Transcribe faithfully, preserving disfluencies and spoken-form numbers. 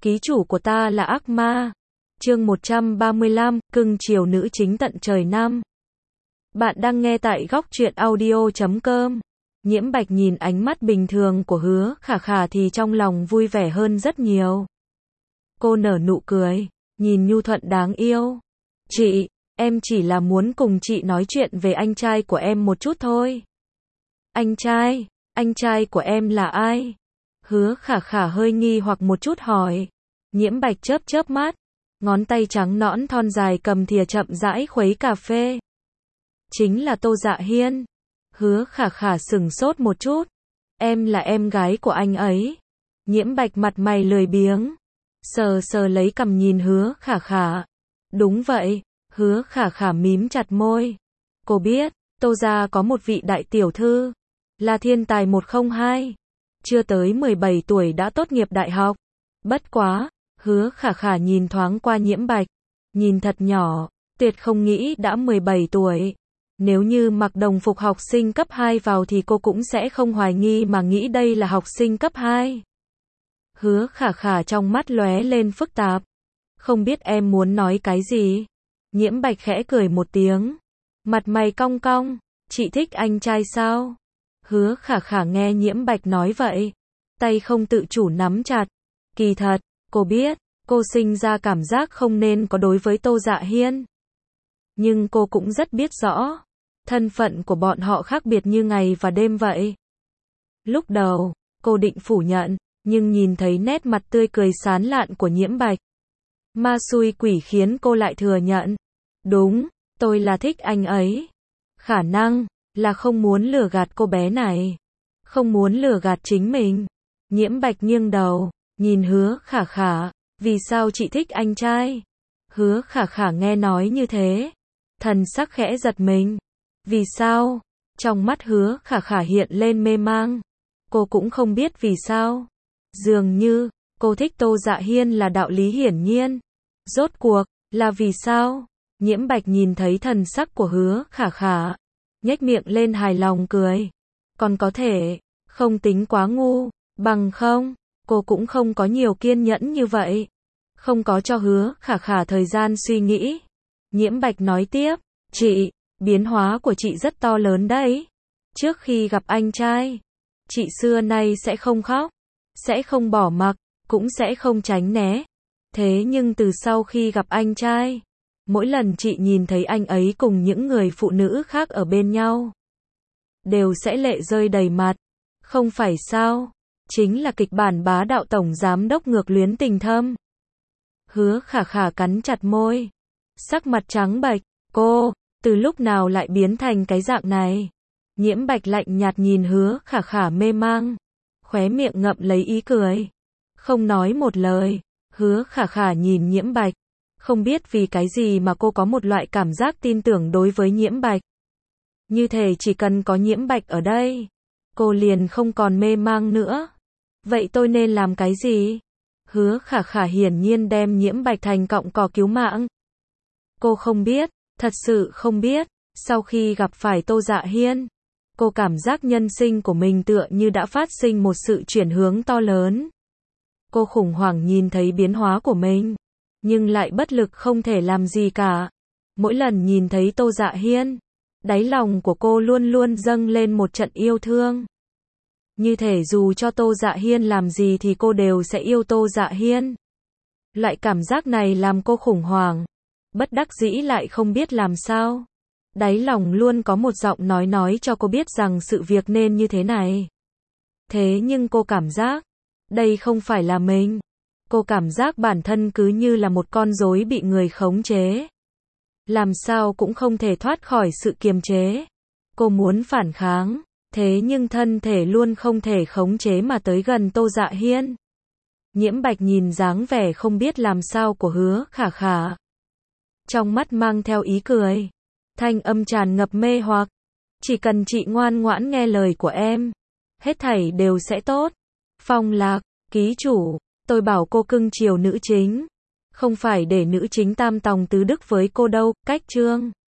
ký chủ của ta là ác ma. Chương một trăm ba mươi lăm, cưng chiều nữ chính tận trời năm. Bạn đang nghe tại góc truyện audio chấm com. Nhiễm Bạch nhìn ánh mắt bình thường của Hứa Khả Khả thì trong lòng vui vẻ hơn rất nhiều. Cô nở nụ cười, nhìn nhu thuận đáng yêu. Chị, em chỉ là muốn cùng chị nói chuyện về anh trai của em một chút thôi. Anh trai, anh trai của em là ai? Hứa Khả Khả hơi nghi hoặc một chút hỏi. Nhiễm Bạch chớp chớp mắt, ngón tay trắng nõn thon dài cầm thìa chậm rãi khuấy cà phê. Chính là Tô Dạ Hiên. Hứa Khả Khả sửng sốt một chút. Em là em gái của anh ấy. Nhiễm Bạch mặt mày lười biếng, sờ sờ lấy cằm nhìn Hứa Khả Khả. Đúng vậy. Hứa Khả Khả mím chặt môi. Cô biết, Tô gia có một vị đại tiểu thư, là thiên tài một không hai. Chưa tới mười bảy tuổi đã tốt nghiệp đại học. Bất quá, Hứa Khả Khả nhìn thoáng qua Nhiễm Bạch, nhìn thật nhỏ, tuyệt không nghĩ đã mười bảy tuổi. Nếu như mặc đồng phục học sinh cấp hai vào thì cô cũng sẽ không hoài nghi mà nghĩ đây là học sinh cấp hai. Hứa Khả Khả trong mắt lóe lên phức tạp. Không biết em muốn nói cái gì? Nhiễm Bạch khẽ cười một tiếng, mặt mày cong cong. Chị thích anh trai sao? Hứa Khả Khả nghe Nhiễm Bạch nói vậy, tay không tự chủ nắm chặt. Kỳ thật, cô biết, cô sinh ra cảm giác không nên có đối với Tô Dạ Hiên. Nhưng cô cũng rất biết rõ, thân phận của bọn họ khác biệt như ngày và đêm vậy. Lúc đầu, cô định phủ nhận, nhưng nhìn thấy nét mặt tươi cười sán lạn của Nhiễm Bạch, ma xui quỷ khiến cô lại thừa nhận. Đúng, tôi là thích anh ấy. Khả năng là không muốn lừa gạt cô bé này, không muốn lừa gạt chính mình. Nhiễm Bạch nghiêng đầu, nhìn Hứa Khả Khả. Vì sao chị thích anh trai? Hứa Khả Khả nghe nói như thế, thần sắc khẽ giật mình. Vì sao? Trong mắt Hứa Khả Khả hiện lên mê mang. Cô cũng không biết vì sao. Dường như, cô thích Tô Dạ Hiên là đạo lý hiển nhiên. Rốt cuộc, là vì sao? Nhiễm Bạch nhìn thấy thần sắc của Hứa Khả Khả, nhếch miệng lên hài lòng cười. Còn có thể, không tính quá ngu, bằng không, cô cũng không có nhiều kiên nhẫn như vậy. Không có cho Hứa Khả Khả thời gian suy nghĩ. Nhiễm Bạch nói tiếp, chị, biến hóa của chị rất to lớn đấy. Trước khi gặp anh trai, chị xưa nay sẽ không khóc, sẽ không bỏ mặc, cũng sẽ không tránh né. Thế nhưng từ sau khi gặp anh trai, mỗi lần chị nhìn thấy anh ấy cùng những người phụ nữ khác ở bên nhau, đều sẽ lệ rơi đầy mặt. Không phải sao? Chính là kịch bản bá đạo tổng giám đốc ngược luyến tình thâm. Hứa Khả Khả cắn chặt môi, sắc mặt trắng bệch. Cô, từ lúc nào lại biến thành cái dạng này? Nhiễm Bạch lạnh nhạt nhìn Hứa Khả Khả mê mang, khóe miệng ngậm lấy ý cười. Không nói một lời, Hứa Khả Khả nhìn Nhiễm Bạch. Không biết vì cái gì mà cô có một loại cảm giác tin tưởng đối với Nhiễm Bạch. Như thể chỉ cần có Nhiễm Bạch ở đây, cô liền không còn mê mang nữa. Vậy tôi nên làm cái gì? Hứa Khả Khả hiển nhiên đem Nhiễm Bạch thành cọng cỏ cứu mạng. Cô không biết, thật sự không biết. Sau khi gặp phải Tô Dạ Hiên, cô cảm giác nhân sinh của mình tựa như đã phát sinh một sự chuyển hướng to lớn. Cô khủng hoảng nhìn thấy biến hóa của mình, nhưng lại bất lực không thể làm gì cả. Mỗi lần nhìn thấy Tô Dạ Hiên, đáy lòng của cô luôn luôn dâng lên một trận yêu thương. Như thể dù cho Tô Dạ Hiên làm gì thì cô đều sẽ yêu Tô Dạ Hiên. Loại cảm giác này làm cô khủng hoảng, bất đắc dĩ lại không biết làm sao. Đáy lòng luôn có một giọng nói nói cho cô biết rằng sự việc nên như thế này. Thế nhưng cô cảm giác, đây không phải là mình. Cô cảm giác bản thân cứ như là một con rối bị người khống chế. Làm sao cũng không thể thoát khỏi sự kiềm chế. Cô muốn phản kháng, thế nhưng thân thể luôn không thể khống chế mà tới gần Tô Dạ Hiên. Nhiễm Bạch nhìn dáng vẻ không biết làm sao của Hứa Khả Khả, trong mắt mang theo ý cười, thanh âm tràn ngập mê hoặc. Chỉ cần chị ngoan ngoãn nghe lời của em, hết thảy đều sẽ tốt. Phong Lạc, ký chủ, tôi bảo cô cưng chiều nữ chính, không phải để nữ chính tam tòng tứ đức với cô đâu. Cách chương